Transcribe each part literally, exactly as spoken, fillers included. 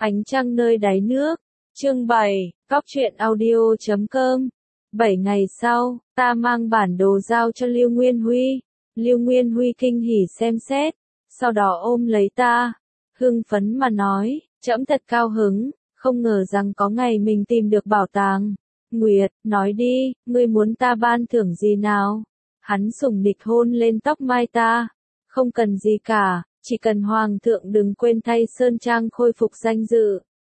Ánh trăng nơi đáy nước. Chương bảy, Cóc truyện audio chấm com. Bảy ngày sau, ta mang bản đồ giao cho Lưu Nguyên Huy. Lưu Nguyên Huy kinh hỉ xem xét, sau đó ôm lấy ta, hưng phấn mà nói, trẫm thật cao hứng, không ngờ rằng có ngày mình tìm được bảo tàng. Nguyệt, nói đi, ngươi muốn ta ban thưởng gì nào? Hắn sủng nịch hôn lên tóc mai ta. Không cần gì cả, chỉ cần Hoàng thượng đừng quên thay Sơn Trang khôi phục danh dự.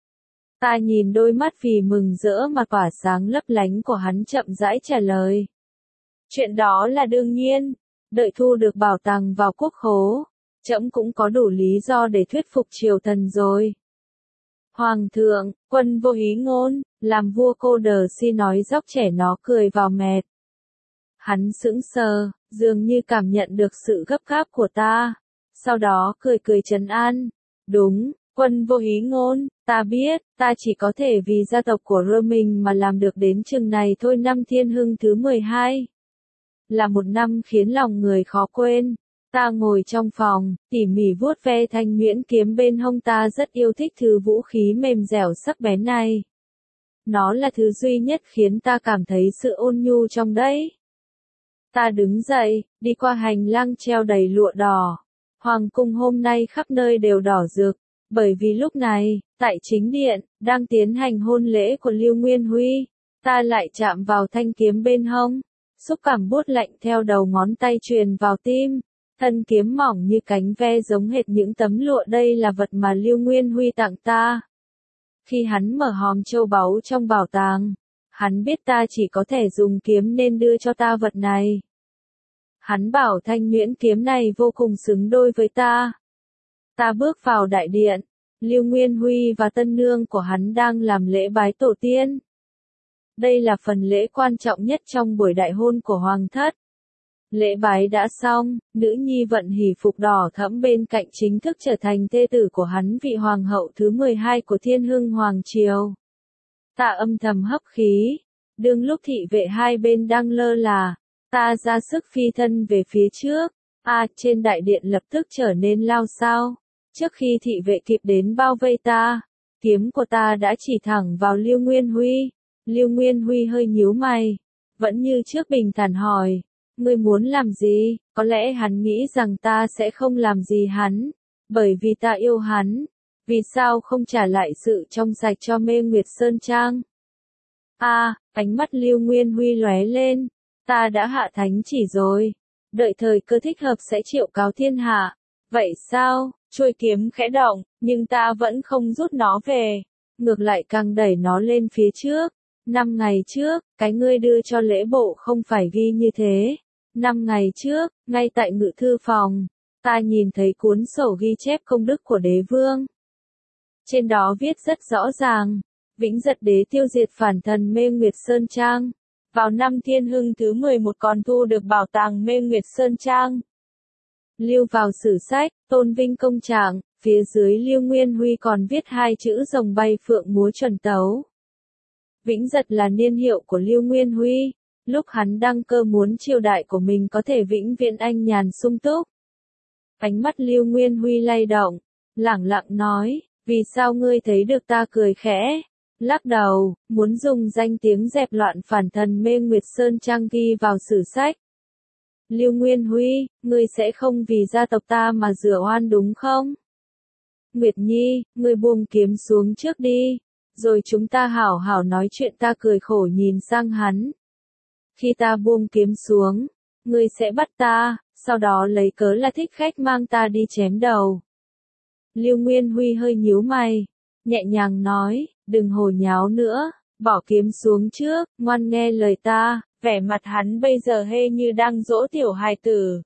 Ta nhìn đôi mắt vì mừng rỡ mà tỏa sáng lấp lánh của hắn chậm rãi trả lời. Chuyện đó là đương nhiên, đợi thu được bảo tàng vào quốc khố, trẫm cũng có đủ lý do để thuyết phục triều thần rồi. Hoàng thượng, quân vô hí ngôn, làm vua cô đờ si nói dóc trẻ nó cười vào mệt. Hắn sững sờ, dường như cảm nhận được sự gấp gáp của ta, sau đó cười cười trấn an. Đúng, quân vô hí ngôn, ta biết, ta chỉ có thể vì gia tộc của rơ mình mà làm được đến chừng này thôi. Năm Thiên Hưng thứ mười hai là một năm khiến lòng người khó quên. Ta ngồi trong phòng, tỉ mỉ vuốt ve thanh nhuyễn kiếm bên hông. Ta rất yêu thích thứ vũ khí mềm dẻo sắc bén này. Nó là thứ duy nhất khiến ta cảm thấy sự ôn nhu trong đấy. Ta đứng dậy, đi qua hành lang treo đầy lụa đỏ. Hoàng cung hôm nay khắp nơi đều đỏ rực, bởi vì lúc này, tại chính điện, đang tiến hành hôn lễ của Lưu Nguyên Huy. Ta lại chạm vào thanh kiếm bên hông, xúc cảm buốt lạnh theo đầu ngón tay truyền vào tim. Thân kiếm mỏng như cánh ve giống hệt những tấm lụa. Đây là vật mà Lưu Nguyên Huy tặng ta. Khi hắn mở hòm châu báu trong bảo tàng, hắn biết ta chỉ có thể dùng kiếm nên đưa cho ta vật này. Hắn bảo thanh nhuyễn kiếm này vô cùng xứng đôi với ta. Ta bước vào đại điện, Lưu Nguyên Huy và tân nương của hắn đang làm lễ bái tổ tiên. Đây là phần lễ quan trọng nhất trong buổi đại hôn của hoàng thất. Lễ bái đã xong, nữ nhi vận hỷ phục đỏ thẫm bên cạnh chính thức trở thành thê tử của hắn, vị hoàng hậu thứ mười hai của Thiên Hưng Hoàng Triều. Ta âm thầm hấp khí, đương lúc thị vệ hai bên đang lơ là, ta ra sức phi thân về phía trước. A, à, trên đại điện lập tức trở nên lao xao. Trước khi thị vệ kịp đến bao vây ta, kiếm của ta đã chỉ thẳng vào Lưu Nguyên Huy. Lưu Nguyên Huy hơi nhíu mày, vẫn như trước bình thản hỏi. Ngươi muốn làm gì? Có lẽ hắn nghĩ rằng ta sẽ không làm gì hắn, bởi vì ta yêu hắn. Vì sao không trả lại sự trong sạch cho Mê Nguyệt Sơn Trang? A, à, ánh mắt Lưu Nguyên Huy lóe lên. Ta đã hạ thánh chỉ rồi. Đợi thời cơ thích hợp sẽ triệu cáo thiên hạ. Vậy sao? Chuôi kiếm khẽ động, nhưng ta vẫn không rút nó về. Ngược lại càng đẩy nó lên phía trước. Năm ngày trước, cái ngươi đưa cho lễ bộ không phải ghi như thế. Năm ngày trước, ngay tại ngự thư phòng, ta nhìn thấy cuốn sổ ghi chép công đức của đế vương. Trên đó viết rất rõ ràng, Vĩnh Giật đế tiêu diệt phản thần Mê Nguyệt Sơn Trang. Vào năm Thiên Hưng thứ mười một còn thu được bảo tàng Mê Nguyệt Sơn Trang. Lưu vào sử sách, tôn vinh công trạng, phía dưới Lưu Nguyên Huy còn viết hai chữ rồng bay phượng múa chuẩn tấu. Vĩnh Giật là niên hiệu của Lưu Nguyên Huy. Lúc hắn đăng cơ muốn triều đại của mình có thể vĩnh viễn anh nhàn sung túc. Ánh mắt Lưu Nguyên Huy lay động, lẳng lặng nói, vì sao ngươi thấy được? Ta cười khẽ, lắc đầu, muốn dùng danh tiếng dẹp loạn phản thần Mê Nguyệt Sơn Trang ghi vào sử sách. Lưu Nguyên Huy, ngươi sẽ không vì gia tộc ta mà rửa oan đúng không? Nguyệt Nhi, ngươi buông kiếm xuống trước đi, rồi chúng ta hảo hảo nói chuyện. Ta cười khổ nhìn sang hắn. Khi ta buông kiếm xuống, ngươi sẽ bắt ta, sau đó lấy cớ là thích khách mang ta đi chém đầu. Lưu Nguyên Huy hơi nhíu mày, nhẹ nhàng nói, đừng hồ nháo nữa, bỏ kiếm xuống trước, ngoan nghe lời ta. Vẻ mặt hắn bây giờ hê như đang dỗ tiểu hài tử.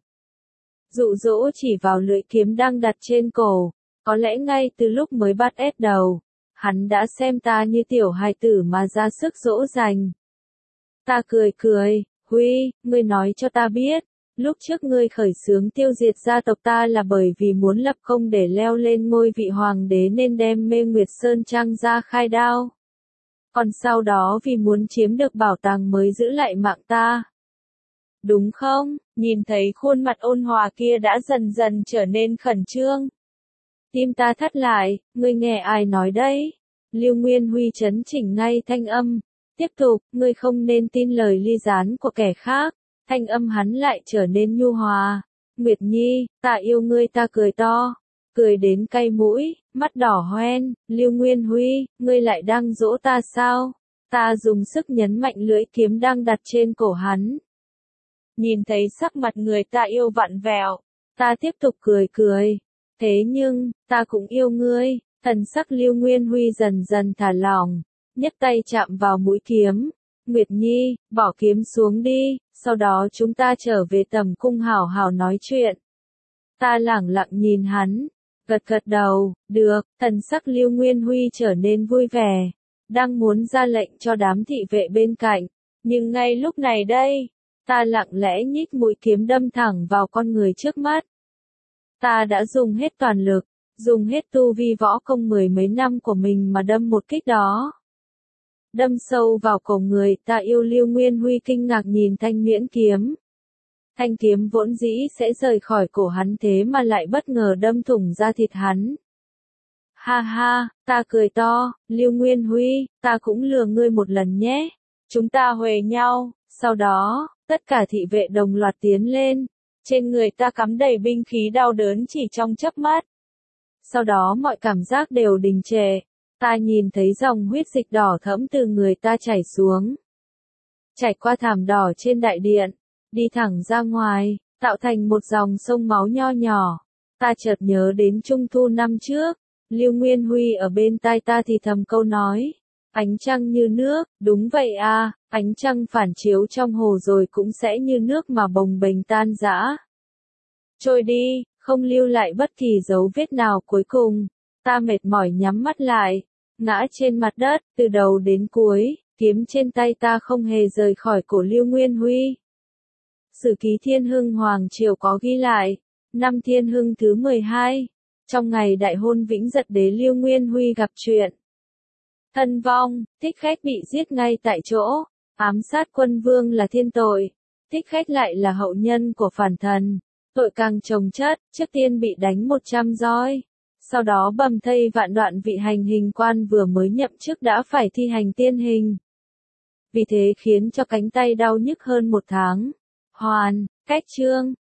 Dụ dỗ chỉ vào lưỡi kiếm đang đặt trên cổ, có lẽ ngay từ lúc mới bắt ép đầu, hắn đã xem ta như tiểu hài tử mà ra sức dỗ dành. Ta cười cười, Huy, ngươi nói cho ta biết, lúc trước ngươi khởi xướng tiêu diệt gia tộc ta là bởi vì muốn lập công để leo lên ngôi vị hoàng đế nên đem Mê Nguyệt Sơn Trang ra khai đao. Còn sau đó vì muốn chiếm được bảo tàng mới giữ lại mạng ta. Đúng không? Nhìn thấy khuôn mặt ôn hòa kia đã dần dần trở nên khẩn trương. Tim ta thắt lại, ngươi nghe ai nói đấy? Lưu Nguyên Huy chấn chỉnh ngay thanh âm. Tiếp tục, ngươi không nên tin lời ly gián của kẻ khác. Thanh âm hắn lại trở nên nhu hòa. Nguyệt Nhi, ta yêu ngươi, ta cười to. Cười đến cay mũi, mắt đỏ hoen. Lưu Nguyên Huy, ngươi lại đang dỗ ta sao? Ta dùng sức nhấn mạnh lưỡi kiếm đang đặt trên cổ hắn. Nhìn thấy sắc mặt người ta yêu vặn vẹo, ta tiếp tục cười cười. Thế nhưng, ta cũng yêu ngươi. Thần sắc Lưu Nguyên Huy dần dần thả lỏng, nhấc tay chạm vào mũi kiếm. Nguyệt Nhi, bỏ kiếm xuống đi, sau đó chúng ta trở về tầm cung hảo hảo nói chuyện. Ta lẳng lặng nhìn hắn, gật gật đầu, được. Thần sắc Lưu Nguyên Huy trở nên vui vẻ, đang muốn ra lệnh cho đám thị vệ bên cạnh, nhưng ngay lúc này đây, ta lặng lẽ nhích mũi kiếm đâm thẳng vào con người trước mắt. Ta đã dùng hết toàn lực, dùng hết tu vi võ công mười mấy năm của mình mà đâm một kích đó. Đâm sâu vào cổ người ta yêu. Lưu Nguyên Huy kinh ngạc nhìn thanh miễn kiếm. Thanh kiếm vốn dĩ sẽ rời khỏi cổ hắn thế mà lại bất ngờ đâm thủng ra thịt hắn. Ha ha, ta cười to, Lưu Nguyên Huy, ta cũng lừa ngươi một lần nhé. Chúng ta huề nhau, sau đó, tất cả thị vệ đồng loạt tiến lên. Trên người ta cắm đầy binh khí đau đớn chỉ trong chớp mắt. Sau đó mọi cảm giác đều đình trệ. Ta nhìn thấy dòng huyết dịch đỏ thẫm từ người ta chảy xuống. Chảy qua thảm đỏ trên đại điện, đi thẳng ra ngoài, tạo thành một dòng sông máu nho nhỏ. Ta chợt nhớ đến Trung thu năm trước, Lưu Nguyên Huy ở bên tai ta thì thầm câu nói. Ánh trăng như nước, đúng vậy à, ánh trăng phản chiếu trong hồ rồi cũng sẽ như nước mà bồng bềnh tan rã. Trôi đi, không lưu lại bất kỳ dấu vết nào. Cuối cùng, ta mệt mỏi nhắm mắt lại, ngã trên mặt đất, từ đầu đến cuối, kiếm trên tay ta không hề rời khỏi cổ Lưu Nguyên Huy. Sử ký Thiên Hưng Hoàng Triều có ghi lại, năm Thiên Hưng thứ mười hai, trong ngày đại hôn Vĩnh Giật Đế Lưu Nguyên Huy gặp chuyện thân vong, Thích Khách bị giết ngay tại chỗ. Ám sát quân vương là thiên tội, Thích Khách lại là hậu nhân của phản thần, tội càng chồng chất. Trước tiên bị đánh một trăm roi, sau đó bầm thây vạn đoạn. Vị hành hình quan vừa mới nhậm chức đã phải thi hành tiên hình, vì thế khiến cho cánh tay đau nhức hơn một tháng. Hoàn, cách chương